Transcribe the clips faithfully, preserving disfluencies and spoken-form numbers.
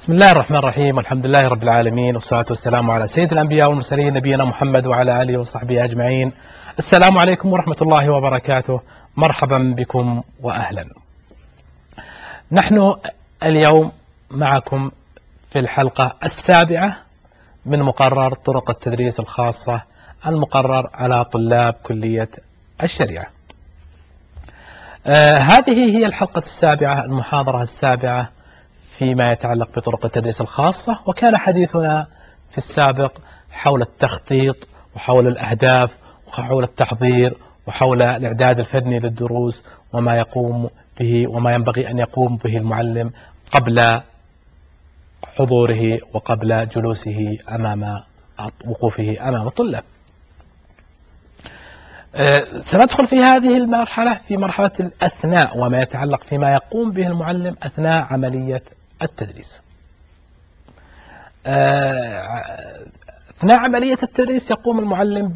بسم الله الرحمن الرحيم، والحمد لله رب العالمين، والصلاة والسلام على سيد الأنبياء والمرسلين نبينا محمد وعلى آله وصحبه أجمعين. السلام عليكم ورحمة الله وبركاته. مرحبا بكم وأهلا. نحن اليوم معكم في الحلقة السابعة من مقرر طرق التدريس الخاصة المقرر على طلاب كلية الشريعة. آه هذه هي الحلقة السابعة، المحاضرة السابعة فيما يتعلق بطرق التدريس الخاصة. وكان حديثنا في السابق حول التخطيط وحول الأهداف وحول التحضير وحول الإعداد الفني للدروس وما يقوم به وما ينبغي أن يقوم به المعلم قبل حضوره وقبل جلوسه أمام وقوفه أمام الطلاب. سندخل في هذه المرحلة في مرحلة الأثناء وما يتعلق فيما يقوم به المعلم أثناء عملية التدريس. أثناء عملية التدريس يقوم المعلم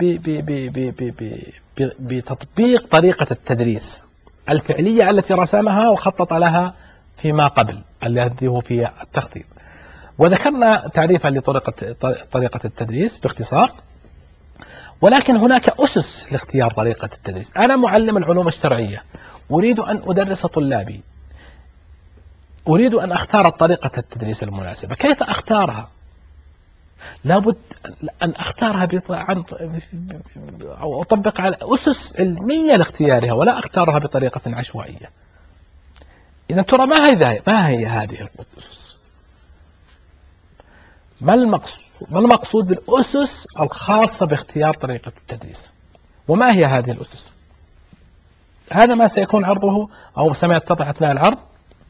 بتطبيق طريقة التدريس الفعلية التي رسمها وخطط لها فيما قبل الذي هو في التخطيط. وذكرنا تعريفا لطريقة طريقة التدريس باختصار، ولكن هناك أسس لاختيار طريقة التدريس. أنا معلم العلوم الشرعية، أريد أن أدرس طلابي، أريد أن أختار طريقة التدريس المناسبة. كيف أختارها؟ لابد أن أختارها عن أو أطبق على أسس علمية لاختيارها، ولا أختارها بطريقة عشوائية. إذا ترى ما هي ما هي هذه الأسس؟ ما المقصود ما المقصود بالأسس الخاصة باختيار طريقة التدريس؟ وما هي هذه الأسس؟ هذا ما سيكون عرضه أو سيتضح أثناء العرض.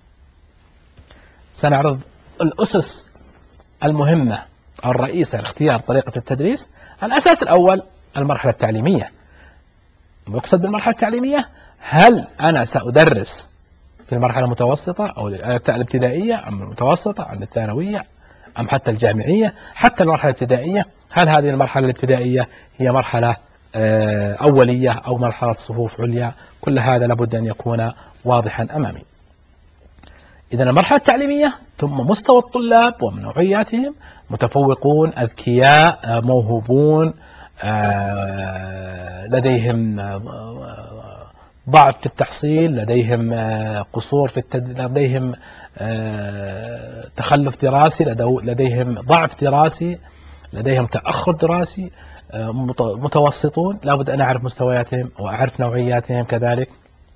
سنعرض الأسس المهمة الرئيسة لاختيار طريقة التدريس. الأساس الأول المرحلة التعليمية. المقصد بالمرحلة التعليمية، هل أنا سأدرس في المرحلة المتوسطة أو الابتدائية أم المتوسطة أم الثانوية أم حتى الجامعية؟ حتى المرحلة الابتدائية، هل هذه المرحلة الابتدائية هي مرحلة أولية أو مرحلة صفوف عليا؟ كل هذا لابد أن يكون واضحا أمامي. إذا المرحلة التعليمية ثم مستوى الطلاب ونوعياتهم: متفوقون، أذكياء، موهوبون، لديهم ضعف في التحصيل، لديهم قصور في التد... لديهم تخلف دراسي، لديهم ضعف دراسي، لديهم تأخر دراسي، متوسطون. لابد أن أعرف مستوياتهم وأعرف نوعياتهم. كذلك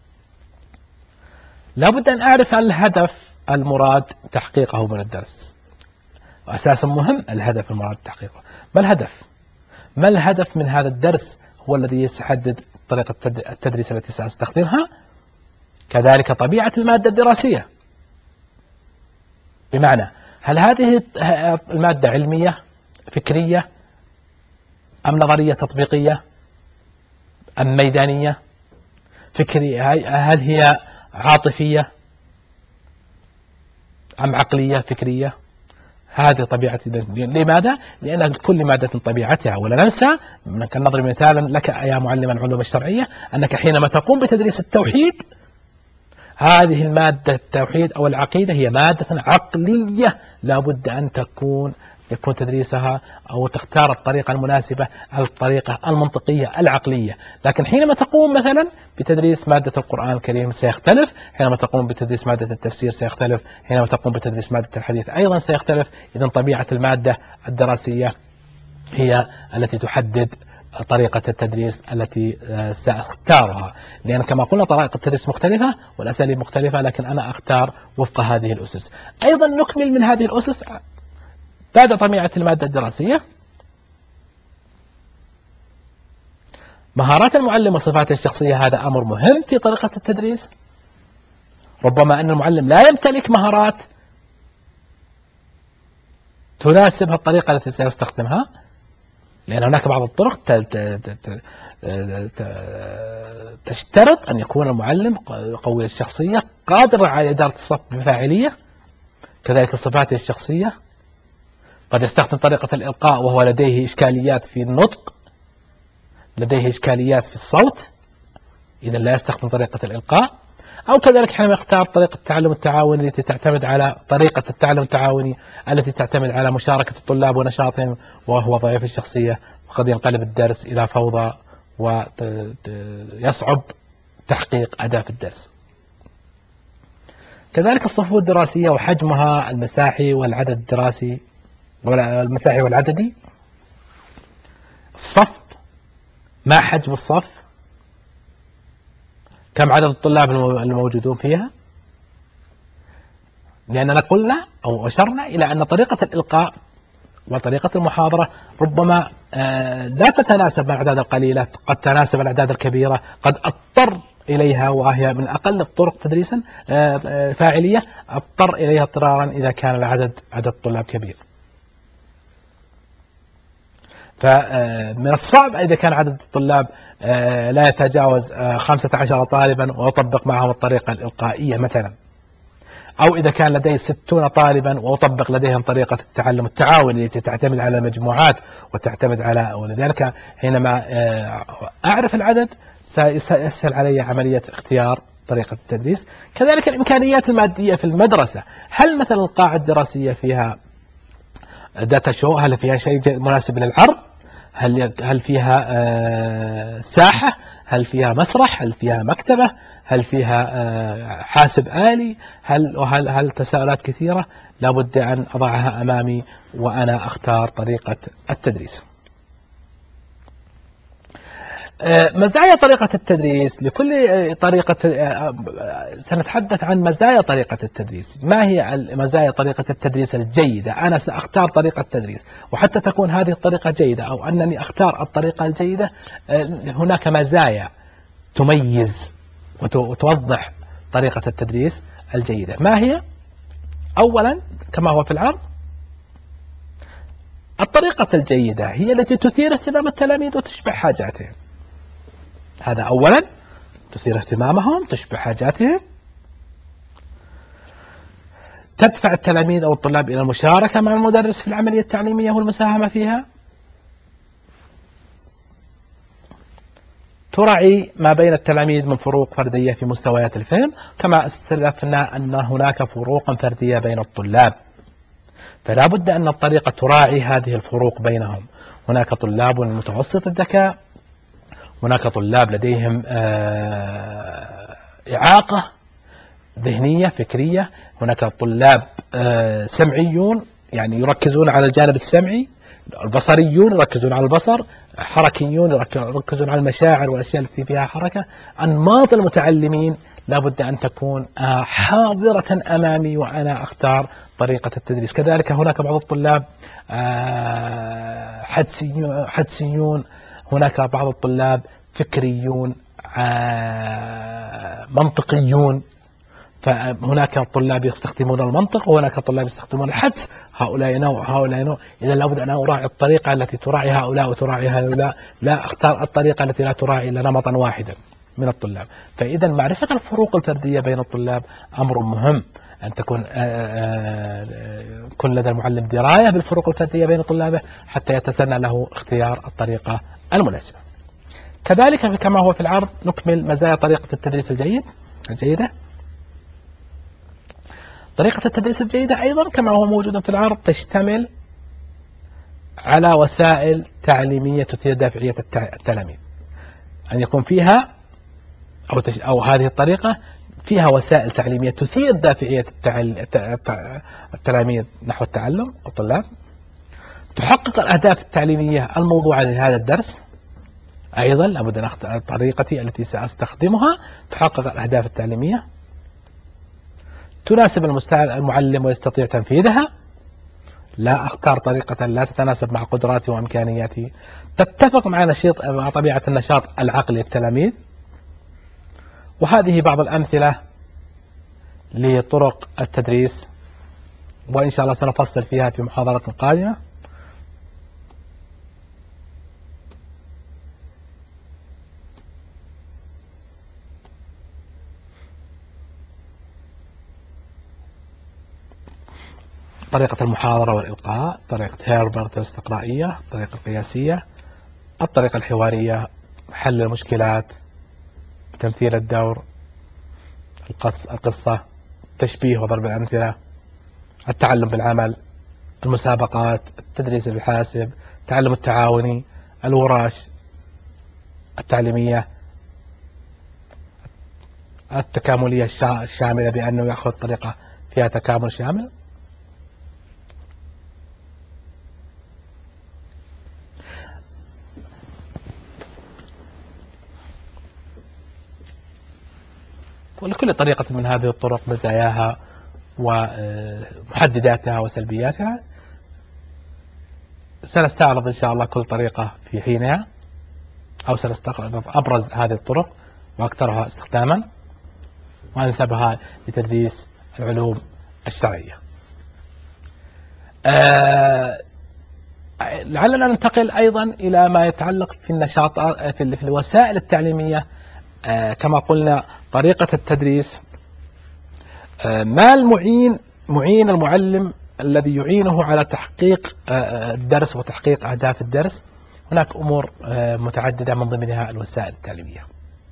لابد أن أعرف الهدف المراد تحقيقه من الدرس، وأساسا مهم الهدف المراد تحقيقه. ما الهدف؟ ما الهدف من هذا الدرس؟ هو الذي سيحدد طريقة التدريس التي سأستخدمها. كذلك طبيعة المادة الدراسية، بمعنى هل هذه المادة علمية فكرية أم نظرية تطبيقية أم ميدانية فكرية؟ هل هي عاطفية أم عقلية فكرية؟ هذه طبيعة. لماذا؟ لأن كل مادة طبيعتها. ولا ننسى، كنضرب مثالا لك يا معلم العلوم الشرعية، أنك حينما تقوم بتدريس التوحيد، هذه المادة التوحيد أو العقيدة هي مادة عقلية، لابد أن تكون يكون تدريسها أو تختار الطريقة المناسبة، الطريقة المنطقية العقلية. لكن حينما تقوم مثلا بتدريس مادة القرآن الكريم سيختلف، حينما تقوم بتدريس مادة التفسير سيختلف، حينما تقوم بتدريس مادة الحديث أيضا سيختلف. إذن طبيعة المادة الدراسية هي التي تحدد طريقة التدريس التي سأختارها، لأن كما قلنا طرائق التدريس مختلفة والأساليب مختلفة، لكن أنا أختار وفق هذه الأسس. أيضا نكمل من هذه الأسس بعد طبيعة المادة الدراسية مهارات المعلم وصفاته الشخصية. هذا أمر مهم في طريقة التدريس. ربما أن المعلم لا يمتلك مهارات تناسب الطريقة التي سيستخدمها، لأن هناك بعض الطرق تشترط أن يكون المعلم قوي الشخصية، قادر على إدارة الصف بفاعلية. كذلك صفاته الشخصية، قد يستخدم طريقة الإلقاء وهو لديه إشكاليات في النطق، لديه إشكاليات في الصوت، إذا لا يستخدم طريقة الإلقاء. أو كذلك حينما يختار طريقة التعلم التعاوني التي تعتمد على طريقة التعلم التعاوني التي تعتمد على مشاركة الطلاب ونشاطهم وهو ضعيف الشخصية، وقد ينقلب الدرس إلى فوضى ويصعب تحقيق أهداف الدرس. كذلك الصفوف الدراسية وحجمها المساحي والعدد الدراسي المساحي والعددي. الصف، ما حجم الصف؟ كم عدد الطلاب الموجودون فيها؟ لأننا قلنا أو أشرنا إلى أن طريقة الإلقاء وطريقة المحاضرة ربما لا تتناسب مع الأعداد القليلة، قد تناسب الأعداد الكبيرة، قد أضطر إليها وهي من أقل الطرق تدريسا فاعلية، أضطر إليها اضطرارا إذا كان العدد عدد الطلاب كبير. فمن الصعب إذا كان عدد الطلاب لا يتجاوز خمسة عشر طالبا ويطبق معهم الطريقة الإلقائية مثلا، أو إذا كان لدي ستون طالبا وأطبق لديهم طريقة التعلم التعاوني التي تعتمد على مجموعات وتعتمد على، ولذلك حينما أعرف العدد سيسهل علي عملية اختيار طريقة التدريس. كذلك الإمكانيات المادية في المدرسة، هل مثلا القاعة الدراسية فيها داتا شو؟ هل فيها شيء مناسب للعرض؟ هل هل فيها ساحة؟ هل فيها مسرح؟ هل فيها مكتبة؟ هل فيها حاسب آلي؟ هل وهل هل تساؤلات كثيرة لابد أن أضعها أمامي وأنا أختار طريقة التدريس. مزايا طريقة التدريس. لكل طريقة سنتحدث عن مزايا طريقة التدريس. ما هي مزايا طريقة التدريس الجيدة؟ أنا سأختار طريقة تدريس، وحتى تكون هذه الطريقة جيدة أو أنني أختار الطريقة الجيدة هناك مزايا تميز وتوضح طريقة التدريس الجيدة. ما هي؟ أولا كما هو في العرض، الطريقة الجيدة هي التي تثير اهتمام التلاميذ وتشبع حاجاتهم. هذا أولا، تثير اهتمامهم، تشبع حاجاتهم، تدفع التلاميذ أو الطلاب إلى المشاركة مع المدرس في العملية التعليمية والمساهمة فيها، تراعي ما بين التلاميذ من فروق فردية في مستويات الفهم، كما استلفنا أن هناك فروقا فردية بين الطلاب، فلا بد أن الطريقة تراعي هذه الفروق بينهم. هناك طلاب متوسط الذكاء، هناك طلاب لديهم إعاقة ذهنية فكرية، هناك طلاب سمعيون يعني يركزون على الجانب السمعي، البصريون يركزون على البصر، حركيون يركزون على المشاعر والأشياء التي فيها حركة. أنماط المتعلمين لابد أن تكون حاضرة أمامي وأنا أختار طريقة التدريس. كذلك هناك بعض الطلاب حدسيون، هناك بعض الطلاب فكريون منطقيون، فهناك طلاب يستخدمون المنطق وهناك طلاب يستخدمون الحدس، هؤلاء نوع هؤلاء نوع. إذا لابد أن أراعي الطريقة التي تراعي هؤلاء وتراعي هؤلاء، لا أختار الطريقة التي لا تراعي إلا نمطا واحدا من الطلاب. فإذا معرفة الفروق الفردية بين الطلاب أمر مهم، أن تكون كل لدى المعلم دراية بالفروق الفردية بين طلابه حتى يتسنى له اختيار الطريقة المناسبة. كذلك كما هو في العرض نكمل مزايا طريقة التدريس الجيد الجيدة. طريقة التدريس الجيدة أيضا كما هو موجود في العرض تشتمل على وسائل تعليمية تثير دافعية التلاميذ، أن يكون فيها أو, تش... أو هذه الطريقة فيها وسائل تعليمية تثير دافعية التعل... التلاميذ نحو التعلم الطلاب، تحقق الأهداف التعليمية الموضوعة لهذا الدرس. أيضا لابد أن أختار طريقتي التي سأستخدمها تحقق الأهداف التعليمية، تناسب المعلم ويستطيع تنفيذها، لا أختار طريقة لا تتناسب مع قدراتي وإمكانياتي، تتفق مع نشيط مع طبيعة النشاط العقلي للتلاميذ. وهذه بعض الأمثلة لطرق التدريس، وإن شاء الله سنفصل فيها في محاضرة قادمة. طريقة المحاضرة والإلقاء، طريقة هيربرت الاستقرائية، الطريقة القياسية، الطريقة الحوارية، حل المشكلات، تمثيل الدور، القص القصة، تشبيه وضرب الأمثلة، التعلم بالعمل، المسابقات، التدريس بالحاسب، التعلم التعاوني، الورش التعليمية، التكاملية الشاملة بأنه يأخذ طريقة فيها تكامل شامل. ولكل طريقة من هذه الطرق مزاياها ومحدداتها وسلبياتها. سنستعرض إن شاء الله كل طريقة في حينها، أو سنستعرض أبرز هذه الطرق وأكثرها استخداما وأنسبها لتدريس العلوم الشرعية. آه لعلنا ننتقل أيضا إلى ما يتعلق في النشاطات في الوسائل التعليمية. آه كما قلنا طريقة التدريس، آه ما المعين معين المعلم الذي يعينه على تحقيق آه الدرس وتحقيق أهداف الدرس. هناك أمور آه متعددة من ضمنها الوسائل التعليمية،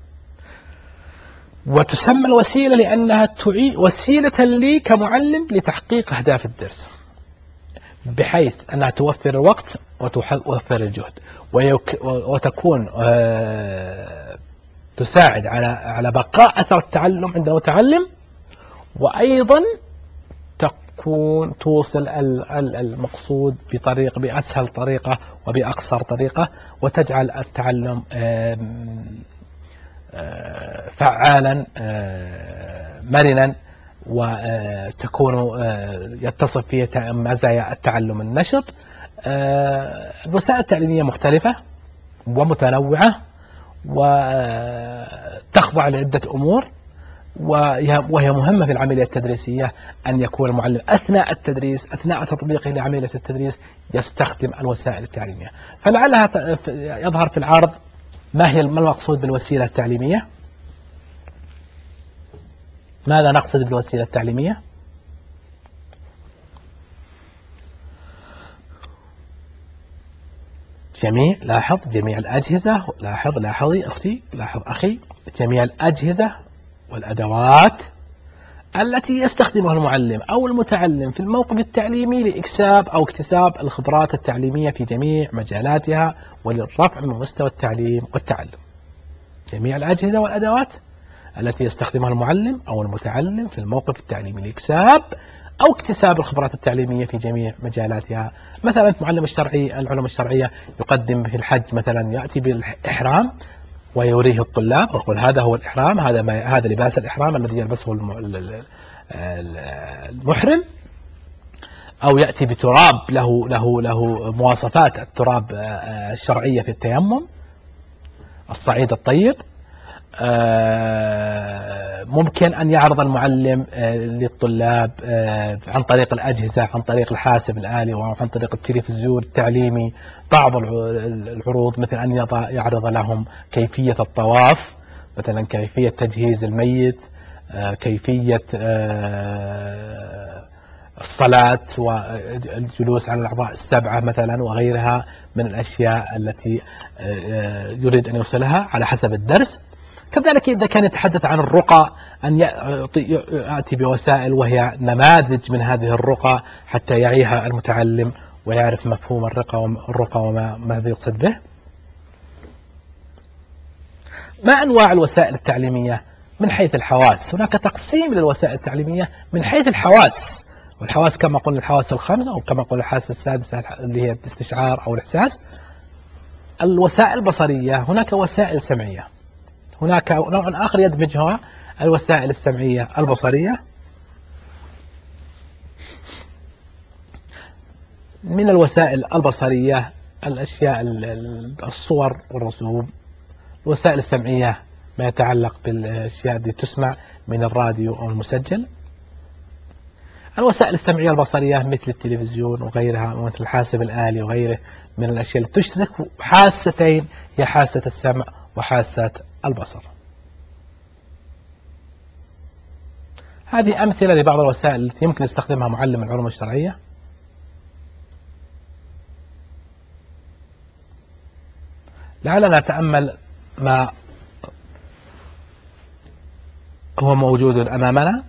وتسمى الوسيلة لأنها تعين وسيلة لي كمعلم لتحقيق أهداف الدرس، بحيث أنها توفر الوقت وتوفر الجهد، وتكون تساعد على على بقاء أثر التعلم عند المتعلم، وأيضا تكون توصل المقصود بطريقة بأسهل طريقة وبأقصر طريقة، وتجعل التعلم فعالا مرنا، وتكون يتصف فيه مزايا التعلم النشط. الوسائل التعليمية مختلفة ومتنوعة وتخضع لعدة أمور، وهي مهمة في العملية التدريسية أن يكون المعلم أثناء التدريس أثناء تطبيقه لعملية التدريس يستخدم الوسائل التعليمية. فلعلها يظهر في العرض ما هي ما المقصود بالوسيلة التعليمية. ماذا نقصد بالوسيلة التعليمية؟ جميع لاحظ جميع الأجهزة، لاحظ لاحظي أختي، لاحظ أخي، جميع الأجهزة والأدوات التي يستخدمها المعلم أو المتعلم في الموقف التعليمي لإكساب أو اكتساب الخبرات التعليمية في جميع مجالاتها وللرفع من مستوى التعليم والتعلم. جميع الأجهزة والأدوات التي يستخدمها المعلم أو المتعلم في الموقف التعليمي لإكساب أو اكتساب الخبرات التعليمية في جميع مجالاتها. مثلا معلم الشرعي العلوم الشرعية يقدم في الحج مثلا، يأتي بالإحرام ويوريه الطلاب ويقول هذا هو الإحرام، هذا ما هذا لباس الإحرام الذي يلبسه المحرم، أو يأتي بتراب له له له مواصفات التراب الشرعية في التيمم، الصعيد الطيب. ممكن أن يعرض المعلم للطلاب عن طريق الأجهزة، عن طريق الحاسب الآلي وعن طريق التلفزيون التعليمي بعض العروض، مثل أن يعرض لهم كيفية الطواف، مثلا كيفية تجهيز الميت، كيفية الصلاة والجلوس على الأعضاء السبعة مثلا، وغيرها من الأشياء التي يريد أن يوصلها على حسب الدرس. كذلك إذا كان يتحدث عن الرقى، أن يأتي بوسائل وهي نماذج من هذه الرقى حتى يعيها المتعلم ويعرف مفهوم الرقى والرقى وما ماذا يقصد به. ما أنواع الوسائل التعليمية من حيث الحواس؟ هناك تقسيم للوسائل التعليمية من حيث الحواس، والحواس كما قلنا الحواس الخمسة، أو كما قلنا الحاسة السادسة اللي هي الاستشعار أو الإحساس. الوسائل البصرية، هناك وسائل سمعية، هناك نوع آخر يدمجها الوسائل السمعية البصرية. من الوسائل البصرية الأشياء الصور والرسوم. الوسائل السمعية ما يتعلق بالأشياء التي تسمع من الراديو أو المسجل. الوسائل السمعية البصرية مثل التلفزيون وغيرها، مثل الحاسب الآلي وغيره من الأشياء التي تشترك حاستين، هي حاسة السمع وحاسة البصر. هذه أمثلة لبعض الوسائل التي يمكن يستخدمها معلم العلوم الشرعية. لعلنا نتأمل ما هو موجود أمامنا.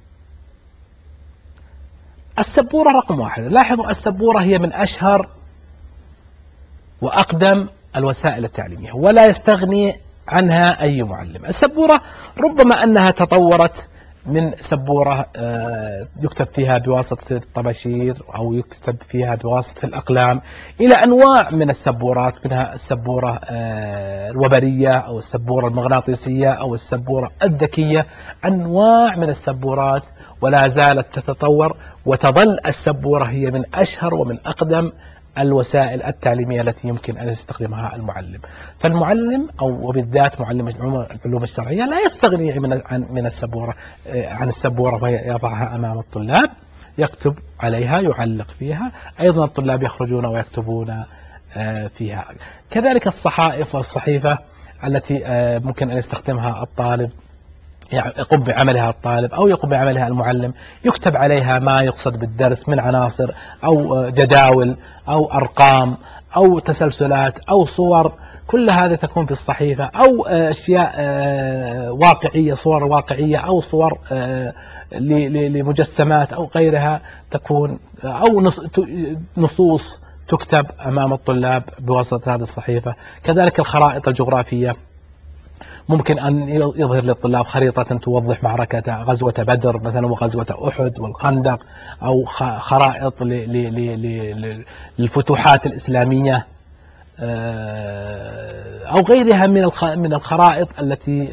السبورة رقم واحد. لاحظوا السبورة هي من أشهر وأقدم الوسائل التعليمية ولا يستغني عنها أي معلم. السبورة ربما أنها تطورت من سبورة يكتب فيها بواسطة الطباشير أو يكتب فيها بواسطة الأقلام إلى أنواع من السبورات، منها السبورة الوبرية أو السبورة المغناطيسية أو السبورة الذكية، أنواع من السبورات ولا زالت تتطور، وتظل السبورة هي من أشهر ومن أقدم الوسائل التعليمية التي يمكن أن يستخدمها المعلم. فالمعلم أو وبالذات معلم العلوم الشرعية لا يستغني من من السبورة عن السبورة ويضعها أمام الطلاب يكتب عليها يعلق فيها. أيضا الطلاب يخرجون ويكتبون فيها. كذلك الصحائف والصحيفة التي ممكن أن يستخدمها الطالب، يقوم بعملها الطالب أو يقوم بعملها المعلم، يكتب عليها ما يقصد بالدرس من عناصر أو جداول أو أرقام أو تسلسلات أو صور، كل هذا تكون في الصحيفة، أو أشياء واقعية، صور واقعية أو صور لمجسمات أو غيرها تكون، أو نصوص تكتب أمام الطلاب بواسطة هذه الصحيفة. كذلك الخرائط الجغرافية، ممكن أن يظهر للطلاب خريطة توضح معركة غزوة بدر مثلا وغزوة أحد والخندق، أو خرائط للفتوحات الإسلامية أو غيرها من الخرائط التي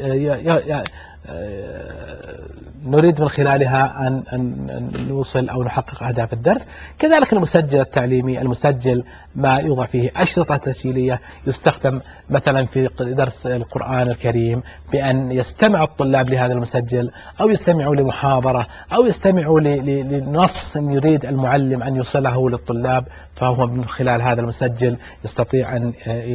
نريد من خلالها أن نوصل أو نحقق أهداف الدرس. كذلك المسجل التعليمي، المسجل ما يوضع فيه أشرطة تسجيلية يستخدم مثلا في درس القرآن الكريم، بأن يستمع الطلاب لهذا المسجل أو يستمعوا لمحاضرة أو يستمعوا لنص يريد المعلم أن يوصله للطلاب، فهو من خلال هذا المسجل يستطيع أن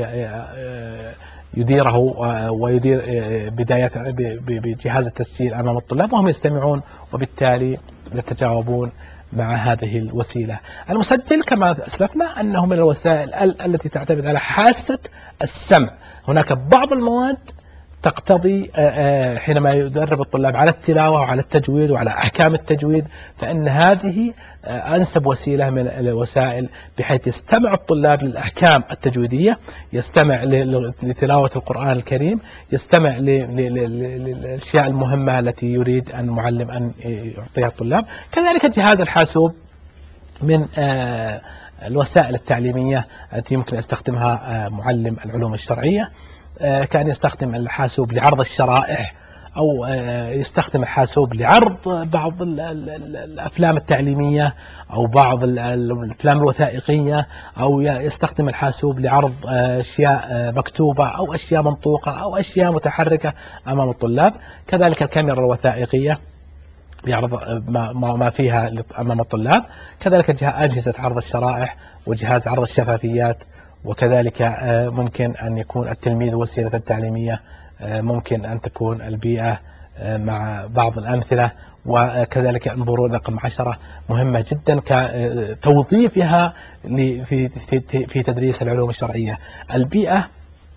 يديره ويدير بداية بجهاز التسجيل أمام الطلاب وهم يستمعون، وبالتالي يتجاوبون مع هذه الوسيلة. المسجل كما أسلفنا أنه من الوسائل التي تعتمد على حاسة السمع. هناك بعض المواد تقتضي حينما يدرب الطلاب على التلاوة وعلى التجويد وعلى أحكام التجويد، فإن هذه أنسب وسيلة من الوسائل، بحيث يستمع الطلاب للأحكام التجويدية، يستمع لتلاوة القرآن الكريم، يستمع للأشياء المهمة التي يريد أن المعلم أن يعطيها الطلاب. كذلك جهاز الحاسوب من الوسائل التعليمية التي يمكن يستخدمها معلم العلوم الشرعية، كان يستخدم الحاسوب لعرض الشرائح، أو يستخدم الحاسوب لعرض بعض الأفلام التعليمية أو بعض الأفلام الوثائقية، أو يستخدم الحاسوب لعرض أشياء مكتوبة أو أشياء منطوقة أو أشياء متحركة أمام الطلاب. كذلك الكاميرا الوثائقية يعرض ما فيها أمام الطلاب. كذلك أجهزة عرض الشرائح وجهاز عرض الشفافيات. وكذلك ممكن أن يكون التلميذ وسيلة التعليمية، ممكن أن تكون البيئة مع بعض الأمثلة. وكذلك انظروا رقم عشرة مهمة جدا كتوظيفها في في تدريس العلوم الشرعية. البيئة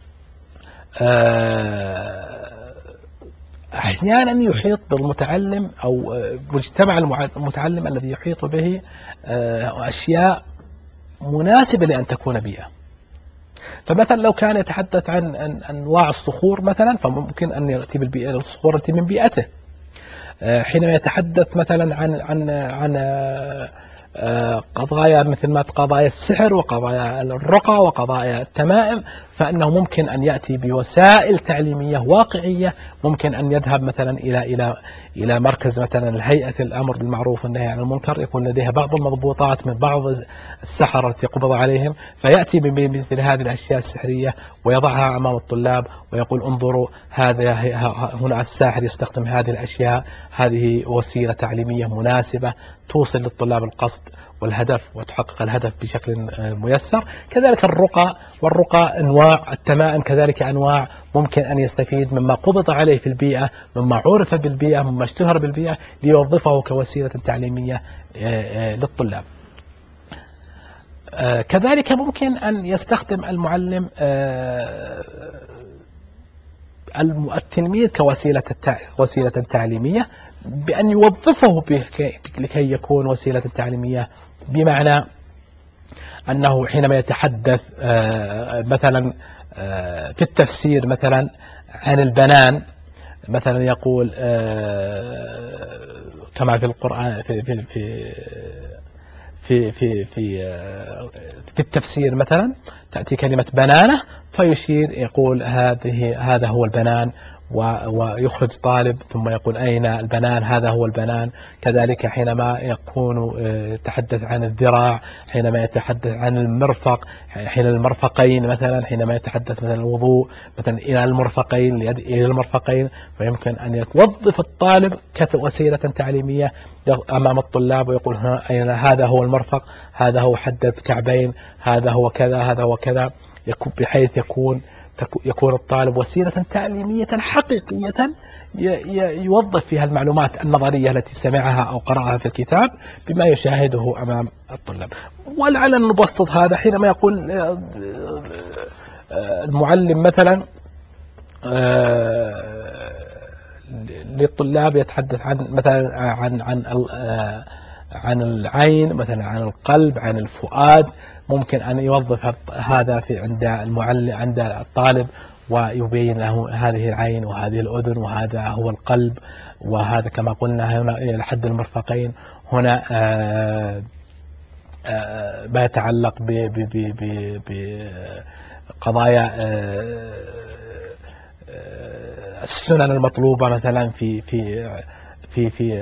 أحيانا يحيط بالمتعلم أو مجتمع المتعلم الذي يحيط به أشياء مناسبة لأن تكون بيئة. فمثلا لو كان يتحدث عن أنواع الصخور مثلا، فممكن أن يأتي بالبيئة الصخور التي من بيئته. حينما يتحدث مثلا عن عن عن قضايا مثل ما قضايا السحر وقضايا الرقى وقضايا التمائم، فإنه ممكن أن يأتي بوسائل تعليمية واقعية. ممكن أن يذهب مثلا إلى إلى إلى مركز مثلا الهيئة الأمر بالمعروف والنهي عن المنكر، يكون لديها بعض المضبوطات من بعض السحرة التي قبض عليهم، فيأتي بمثل هذه الأشياء السحرية ويضعها أمام الطلاب ويقول انظروا هذا هنا الساحر يستخدم هذه الأشياء، هذه وسيلة تعليمية مناسبة توصل للطلاب القصد والهدف وتحقق الهدف بشكل ميسر. كذلك الرقى، والرقى أنواع، التمائم كذلك أنواع، ممكن أن يستفيد مما قبض عليه في البيئة، مما عرف بالبيئة، مما اشتهر بالبيئة، ليوظفه كوسيلة تعليمية للطلاب. كذلك ممكن أن يستخدم المعلم التلميذ كوسيلة وسيلة تعليمية بأن يوظفه لكي يكون وسيلة تعليمية، بمعنى أنه حينما يتحدث مثلا في التفسير مثلا عن البنان، مثلا يقول كما في القرآن في في في في في في في التفسير مثلا تأتي كلمة بنانة فيشير يقول هذه هذا هو البنان، ويخرج طالب ثم يقول أين البنان، هذا هو البنان. كذلك حينما يكون يتحدث عن الذراع، حينما يتحدث عن المرفق، حين المرفقين مثلا، حينما يتحدث مثلا الوضوء مثلا إلى المرفقين، إلى المرفقين، فيمكن أن يوظف الطالب كوسيلة تعليمية أمام الطلاب ويقول أين هذا هو المرفق، هذا هو حد الكعبين، هذا هو كذا، هذا هو كذا، بحيث يكون يكون الطالب وسيلة تعليمية حقيقية يوظف فيها المعلومات النظرية التي سمعها أو قرأها في الكتاب بما يشاهده أمام الطلاب. ولعل نبسط هذا حينما يقول المعلم مثلا للطلاب يتحدث عن مثلا عن عن عن العين مثلا، عن القلب، عن الفؤاد، ممكن أن يوظف هذا في عند المعلم عند الطالب ويبين له هذه العين وهذه الأذن وهذا هو القلب، وهذا كما قلنا هنا إلى حد المرفقين. هنا آآ آآ ما يتعلق بقضايا السنن المطلوبة مثلا في في في في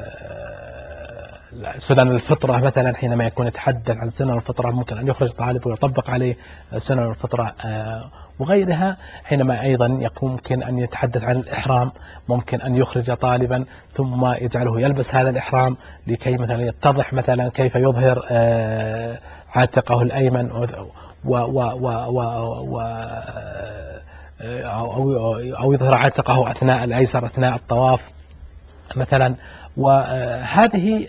سنن الفطرة مثلا، حينما يكون يتحدث عن سنن الفطرة ممكن أن يخرج طالب ويطبق عليه سنن الفطرة وغيرها. حينما أيضا يمكن أن يتحدث عن الإحرام ممكن أن يخرج طالبا ثم يجعله يلبس هذا الإحرام لكي مثلا يتضح مثلا كيف يظهر عاتقه الأيمن و و و و و أو يظهر عاتقه أثناء الأيسر أثناء الطواف مثلا. وهذه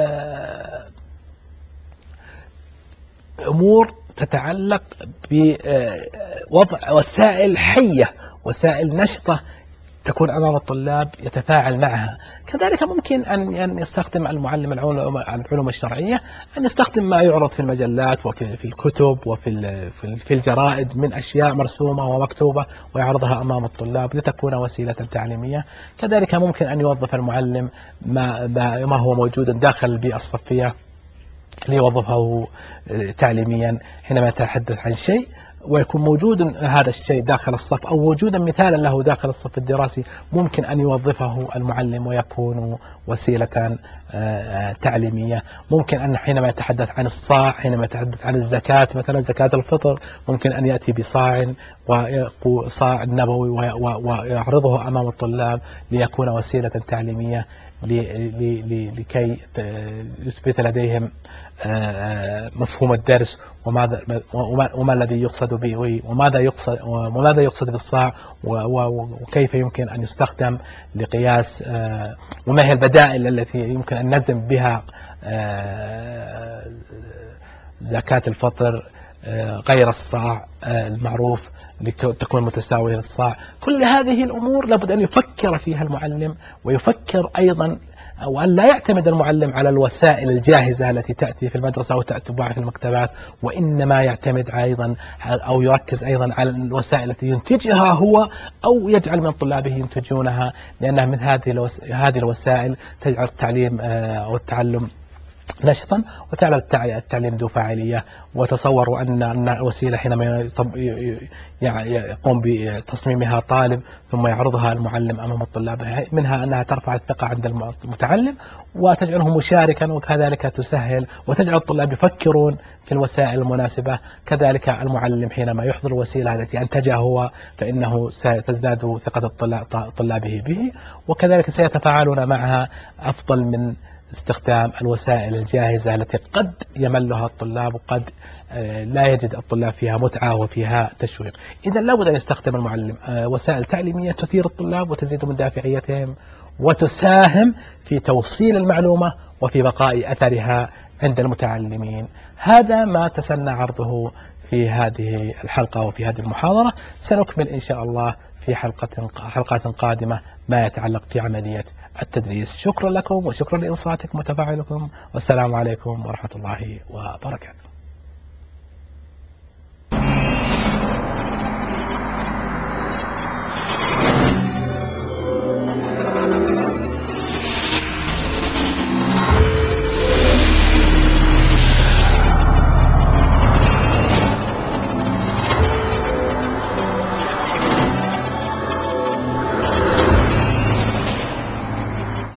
أمور تتعلق بوضع وسائل حية، وسائل نشطة تكون أمام الطلاب يتفاعل معها. كذلك ممكن أن يستخدم المعلم العلوم الشرعية أن يستخدم ما يعرض في المجلات وفي في الكتب وفي في الجرائد من أشياء مرسومة ومكتوبة ويعرضها أمام الطلاب لتكون وسيلة تعليمية. كذلك ممكن أن يوظف المعلم ما ما هو موجود داخل البيئة الصفية ليوظفه تعليميا حينما يتحدث عن شيء ويكون موجود هذا الشيء داخل الصف أو وجودا مثالا له داخل الصف الدراسي، ممكن أن يوظفه المعلم ويكون وسيلة تعليمية. ممكن أن حينما يتحدث عن الصاع، حينما يتحدث عن الزكاة مثلا زكاة الفطر، ممكن أن يأتي بصاع وصاع النبوي ويعرضه أمام الطلاب ليكون وسيلة تعليمية لكي يثبت لديهم مفهوم الدرس وماذا وما الذي يقصد به وماذا يقصد وماذا يقصد بالصاع وكيف يمكن أن يستخدم لقياس وما هي البدائل التي يمكن أن نلزم بها زكاة الفطر غير الصاع المعروف لتكون متساوية للصاع. كل هذه الأمور لابد أن يفكر فيها المعلم، ويفكر أيضا وأن لا يعتمد المعلم على الوسائل الجاهزة التي تأتي في المدرسة وتتباع في المكتبات، وإنما يعتمد أيضا أو يركز أيضا على الوسائل التي ينتجها هو أو يجعل من طلابه ينتجونها، لأنها من هذه هذه الوسائل تجعل التعليم أو التعلم نشطا وتعمل التعليم ذو فاعلية. وتصوروا أن الوسيلة حينما يقوم بتصميمها طالب ثم يعرضها المعلم أمام الطلاب، منها أنها ترفع الثقة عند المتعلم وتجعله مشاركا، وكذلك تسهل وتجعل الطلاب يفكرون في الوسائل المناسبة. كذلك المعلم حينما يحضر الوسيلة التي أنتجها هو فإنه ستزداد ثقة طلابه به، وكذلك سيتفاعلون معها أفضل من استخدام الوسائل الجاهزة التي قد يملها الطلاب وقد لا يجد الطلاب فيها متعة وفيها تشويق. إذا لابد أن يستخدم المعلم وسائل تعليمية تثير الطلاب وتزيد من دافعيتهم وتساهم في توصيل المعلومة وفي بقاء أثرها عند المتعلمين. هذا ما تسنى عرضه في هذه الحلقة وفي هذه المحاضرة. سنكمل إن شاء الله في حلقة حلقات قادمة ما يتعلق في عملية التدريس. شكرا لكم وشكرا لإنصاتكم وتفاعلكم، والسلام عليكم ورحمة الله وبركاته.